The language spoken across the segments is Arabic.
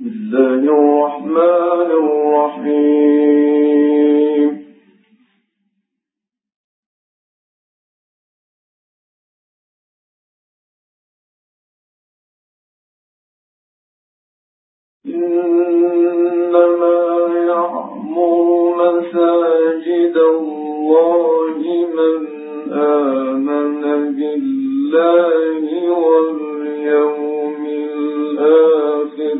الله الرحمن الرحيم. إنما يعمر مساجد الله من آمن بالله واليوم الآخر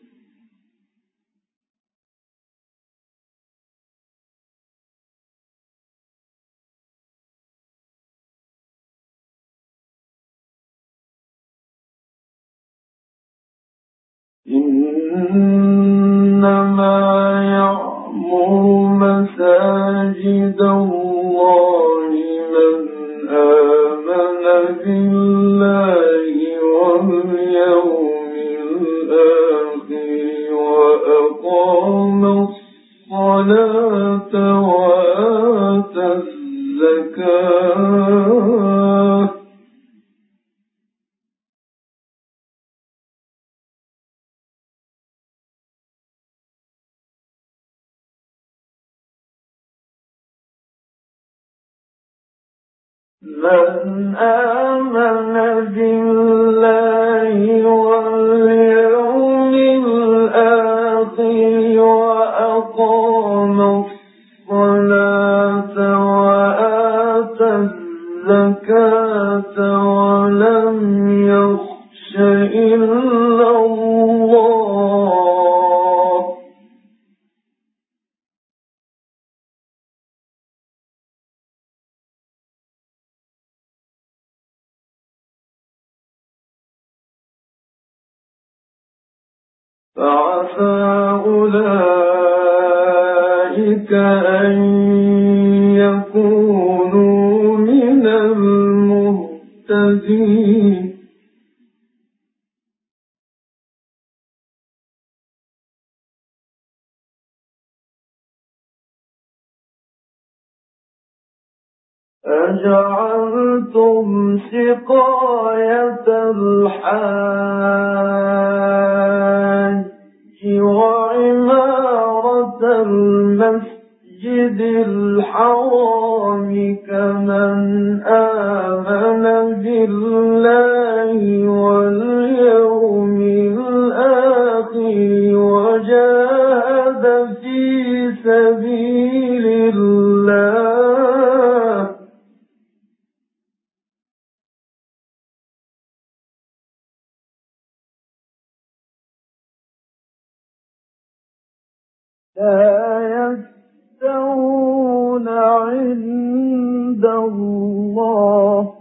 إنما يعمر مساجد الله من آمن بالله واليوم الآخر وأقام الصلاة وآتى الزكاة من آمن بالله واليوم الآخر وأقام الصلاة وآتى الزكاة ولم يخش إلا الله فعسى أولئك أن يكونوا من المهتدين. أجعلتم سقاية الحاج وعمارة المسجد الحرام كمن آمن بالله واليوم الآخر وجاهد في سبيل الله لا يستوون عند الله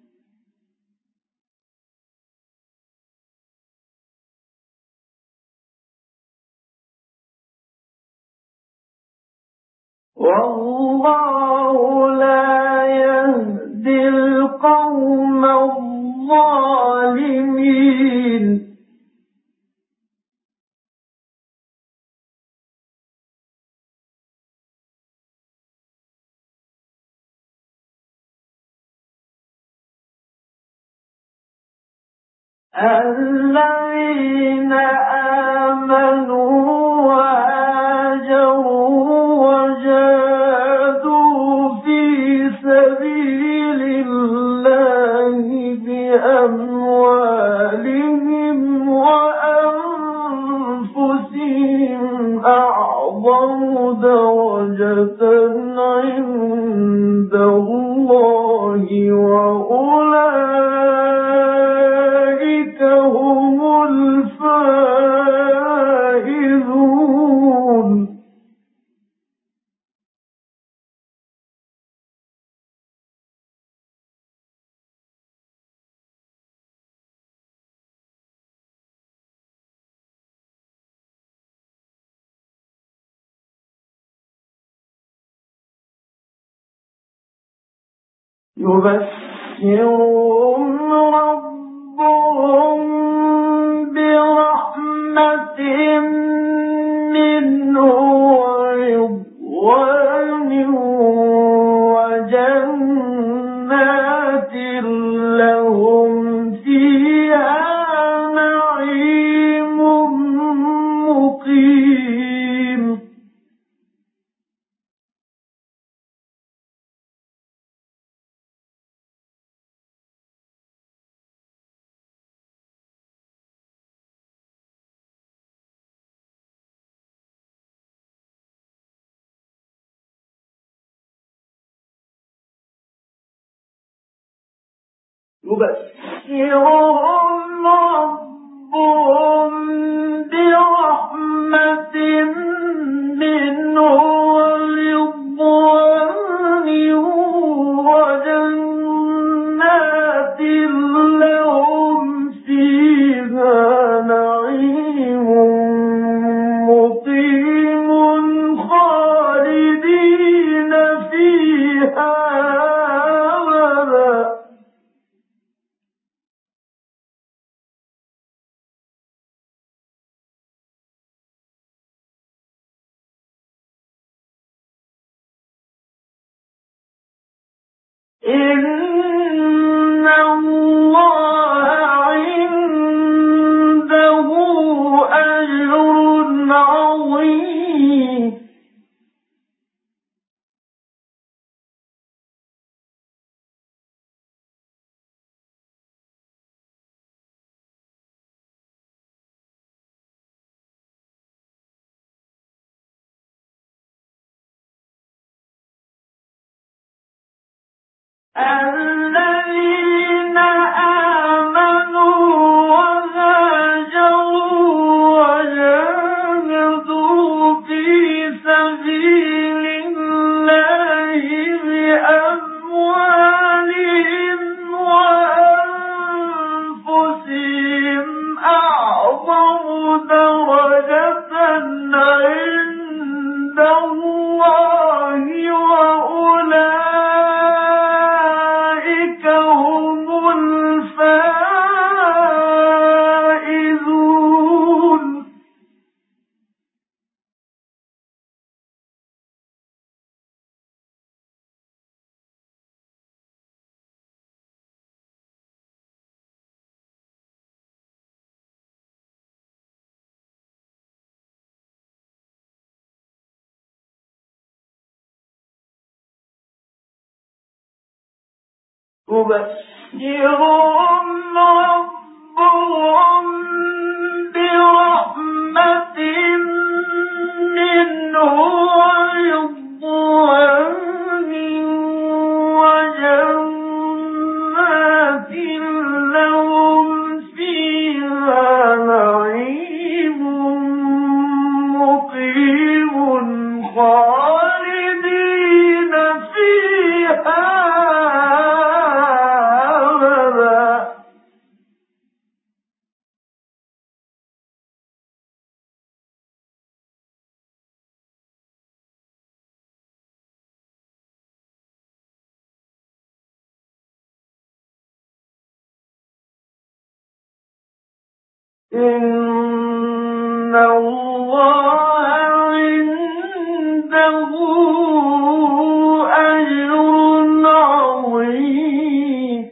والله لا يهدي القوم الظالمين. الذين آمنوا وهاجروا وجاهدوا في سبيل الله بأموالهم وأنفسهم أعظم درجة عند الله وأولئك هم الفائزون. يبشرهم ربهم برحمة منه ورضوان وجنات لهم فيها نعيم يبشرهم ربهم برحمة منه ورضوان وجنات لهم فيها نعيم مقيم خالدين فيها أبدا. إن الله عنده أجر عظيم. الذين آمنوا وهاجروا وجاهدوا في سبيل الله بأموالهم وأنفسهم أعظم درجة عند الله وأولئك هم الفائزون. يبشرهم ربهم برحمة منه ورضوان وجنات لهم فيها نعيم مقيم خالدين فيها أبدا. إن الله عنده أجر عظيم.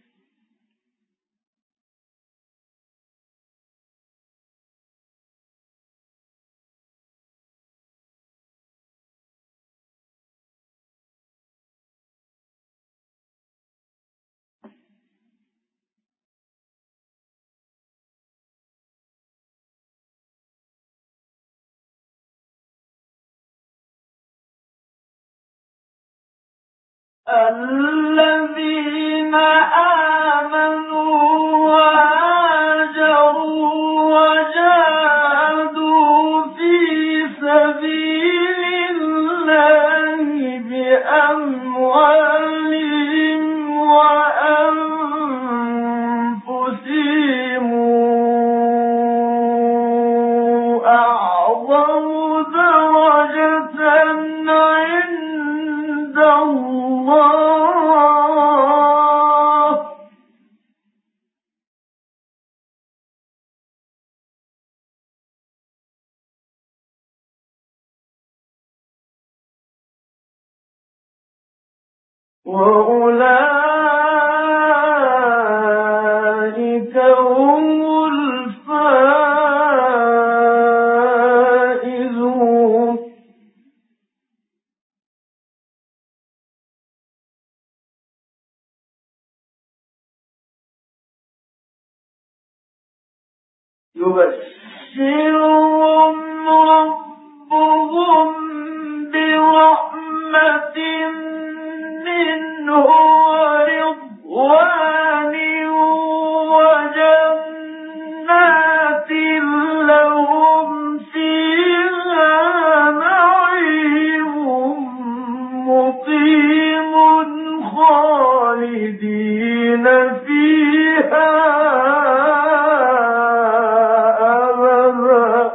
الذين آمنوا وهاجروا وجاهدوا في سبيل الله بأموالهم وأنفسهم أعظم درجة عند الله وأولئك هم الفائزون. يبشرهم ربهم برحمة منه ورضوان خالدين فيها أبدا.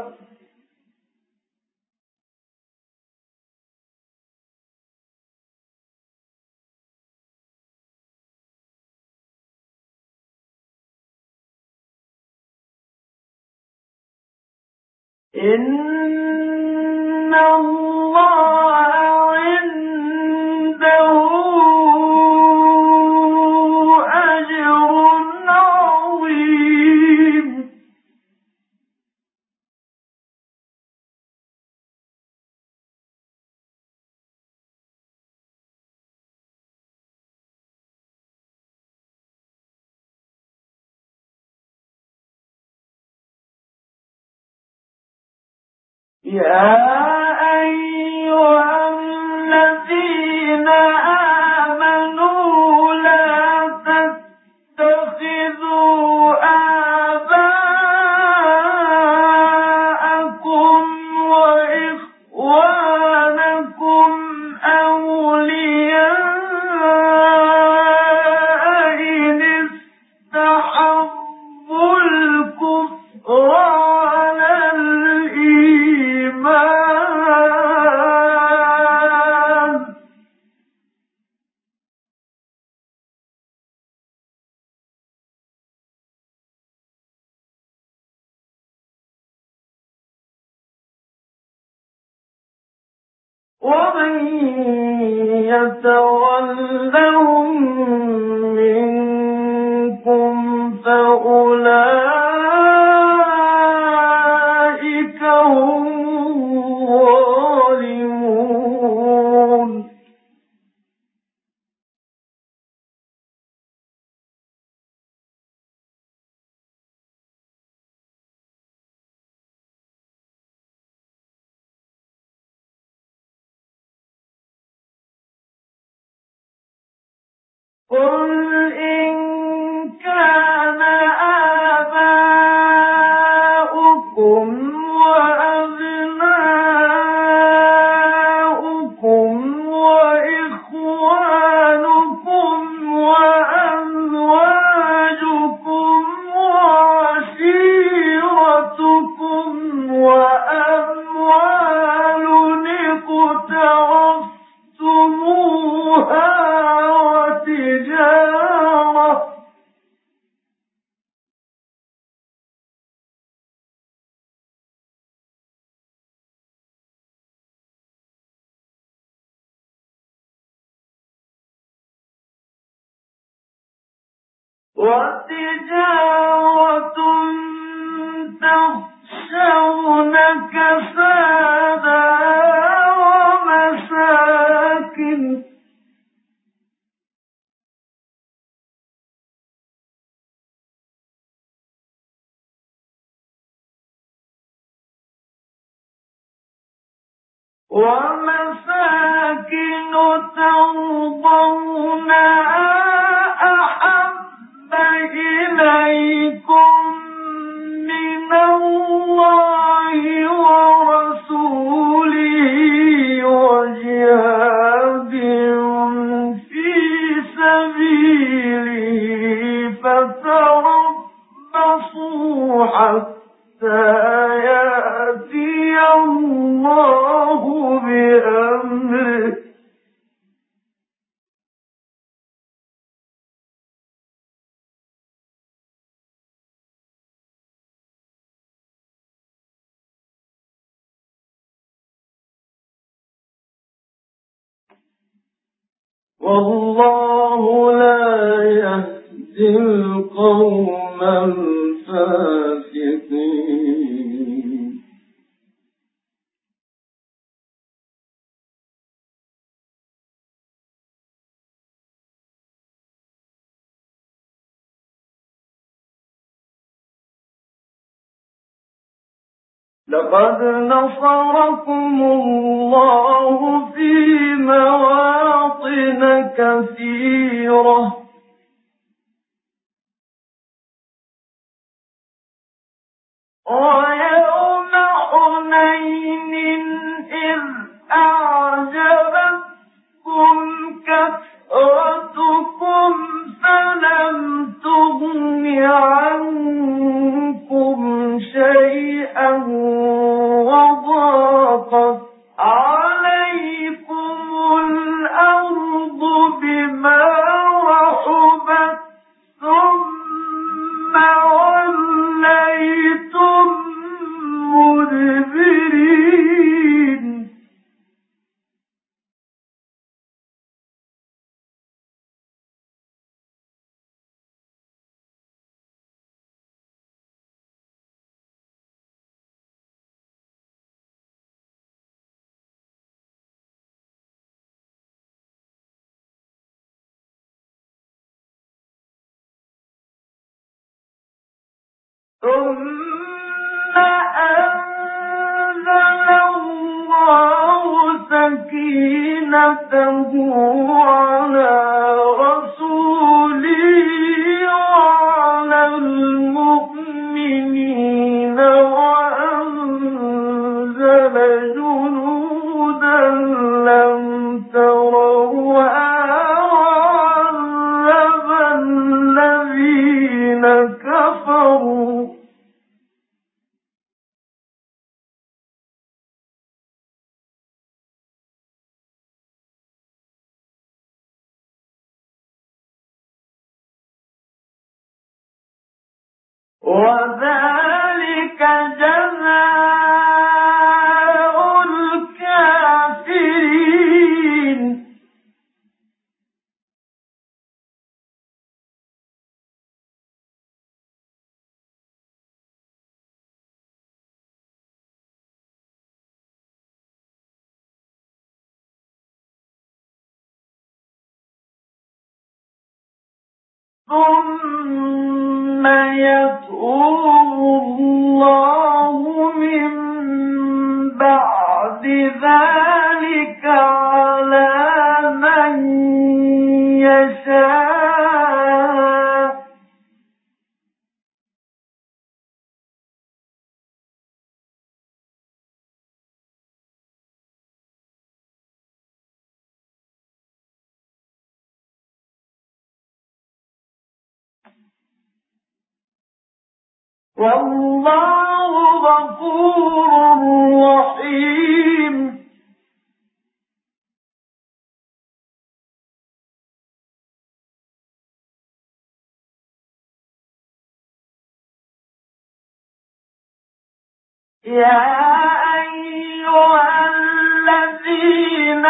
إن الله عنده أجر عظيم. يا أيها الذين آمنوا لا تتخذوا آباءكم وإخوانكم أولياء إن استحبوا الكفر على الإيمان، ومن يتولهم منكم فأولئك هم الظالمون. قل إن كان آباؤكم وأبناؤكم وإخوانكم وأزواجكم وعشيرتكم وأموال اقترفتموها وتجارة تخشون كسادها ومساكن ترضونها أحب إليكم من الله ورسوله وجهاد في سبيله فتربصوا حتى يأتي الله بأمره. والله لا يهدي القوم الفاسقين. لقد نصركم الله في مواطن كثيرة ويوم حنين إذ أعجبتكم كثرتكم ثم أنزل الله سكينته على رسوله وعلى المؤمنين وأنزل جنودا لم تروها وعذب الذين كفروا وذلك جزاء الكافرين ثم يتوب الله من بعد ذلك على من يشاء والله غفور رحيم يا أيها الذين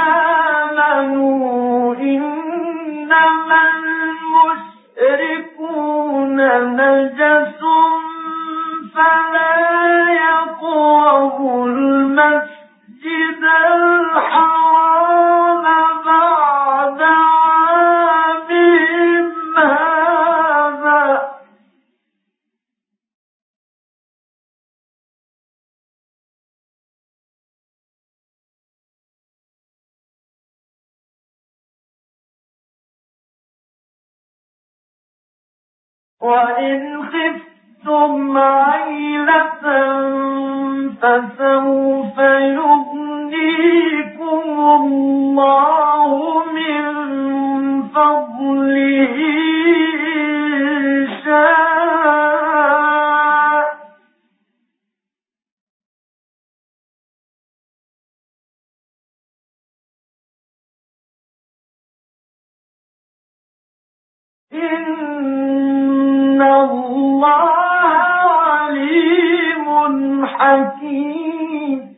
آمنوا إنما المشركون نجس فلا يقربوا المسجد الحرام بعد عامهم هذا وإن خفتم عيلة فسوف يغنيكم الله من فضله إن شاء إن الله عليم حكيم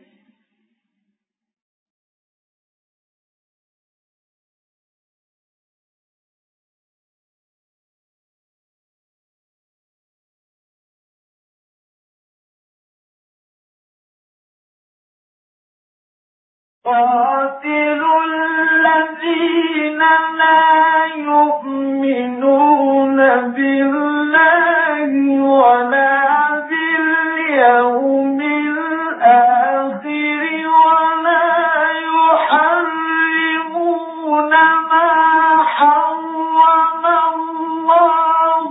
قاتلوا الذين لا يؤمنون بالله ولا باليوم الآخر ولا يحرمون ما حرم الله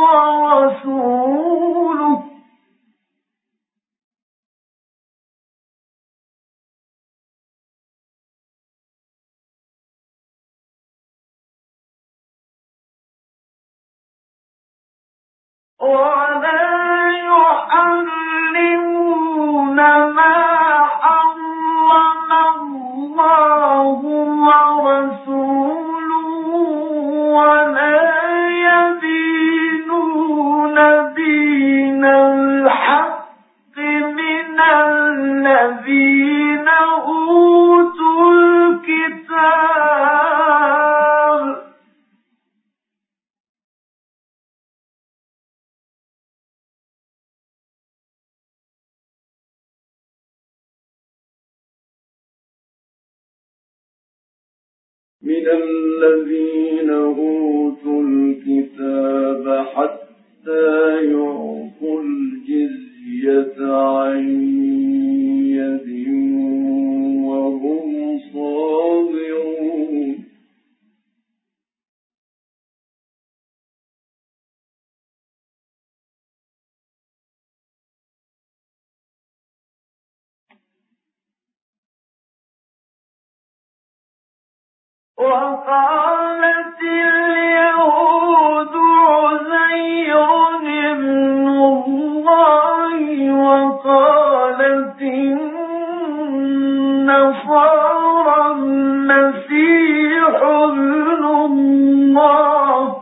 ورسوله ولا يحرمون ما حرم الله ورسوله ولا يدينون دين الحق من الذين أوتوا الكتاب من الذين أوتوا الكتاب حتى يعطوا وقالت اليهود عزير ابن الله وقالت النصارى المسيح ابن الله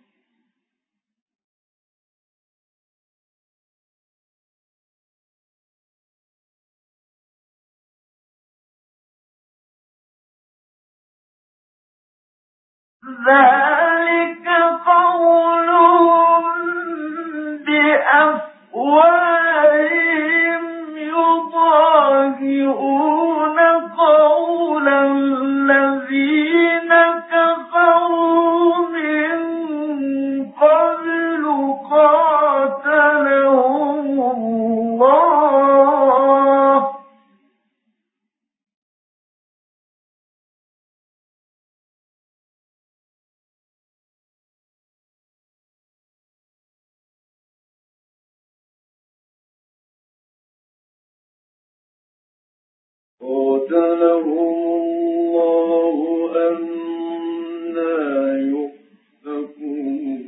ذلك قولهم بأفواههم يضاهئون قول الذين كفروا من قبل قاتلهم الله أنى يؤفكون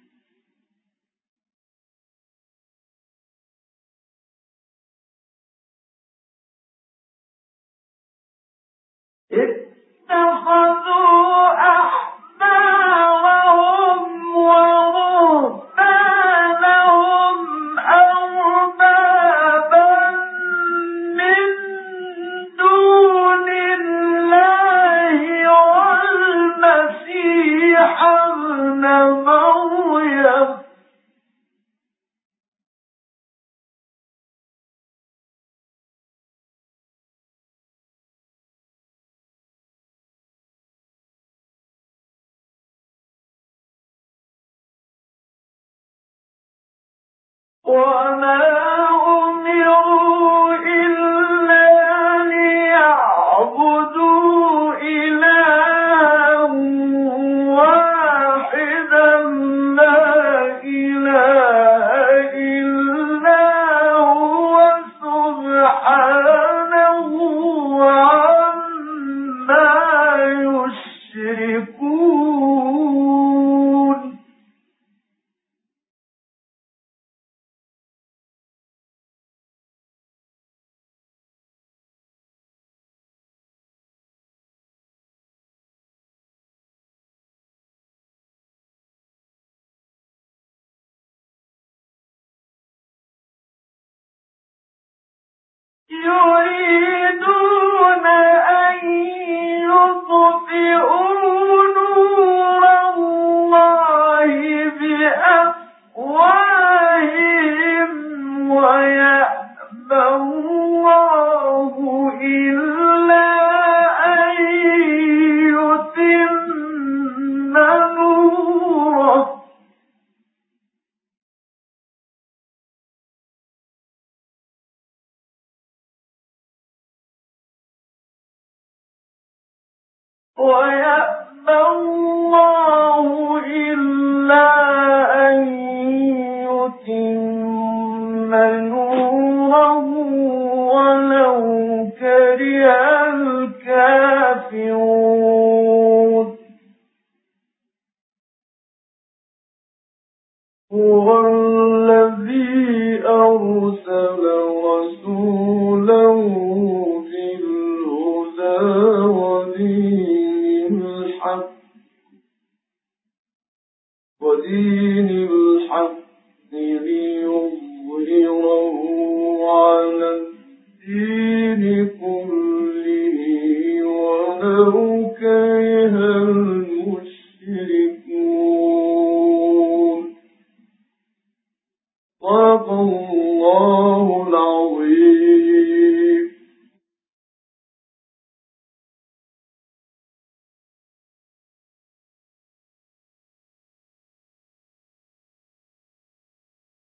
اتخذوا أحبارهم ورهبانهم أربابا من دون الله والمسيح ابن مريم وما أمروا إلا ليعبدوا إلها واحدا لا إله إلا هو سبحانه عما يشركون يريدون أن يطفئوا نور الله بأفواههم ويأبى الله إلا أن يتم نوره ويأبى الله إلا أن يتم نوره ولو كره الكافرون هو الذي أرسل رسوله بالهدى ودين الحق ليظهره على الدين كله ولو كره المشركون. صدق